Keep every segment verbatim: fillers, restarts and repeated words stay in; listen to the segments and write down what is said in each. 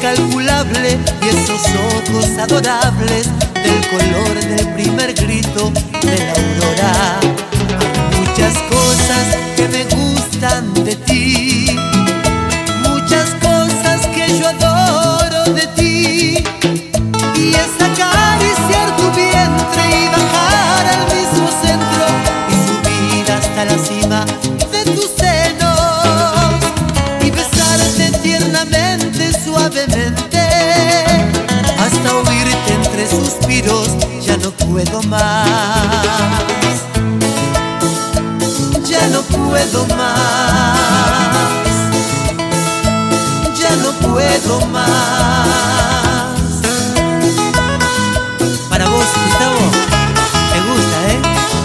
incalculable y esos ojos adorables del color del primer grito de la aurora. Hay muchas cosas que me gustan de ti, muchas cosas que yo adoro de ti, y es acariciar tu vientre y bajar al mismo centro y subir hasta la cima de tus senos y besarte tiernamente, suavemente, hasta oírte entre suspiros. Ya no puedo más, ya no puedo más, ya no puedo más. Para vos, Gustavo, te gusta, ¿eh?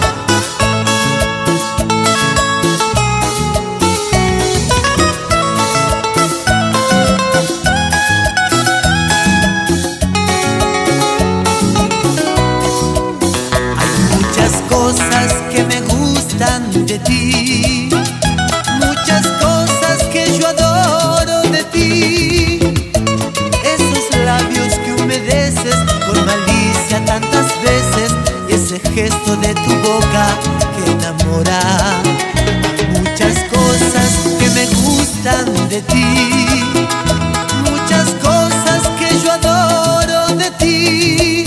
Cosas que me gustan de ti, muchas cosas que yo adoro de ti, esos labios que humedeces con malicia tantas veces y ese gesto de tu boca que enamora. Muchas cosas que me gustan de ti, muchas cosas que yo adoro de ti.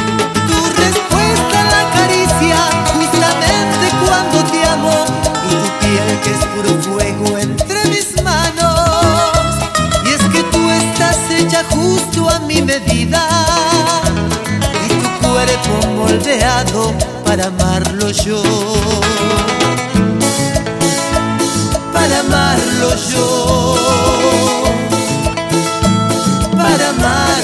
Que es puro fuego entre mis manos, y es que tú estás hecha justo a mi medida y tu cuerpo moldeado para amarlo yo, para amarlo yo, para amarlo.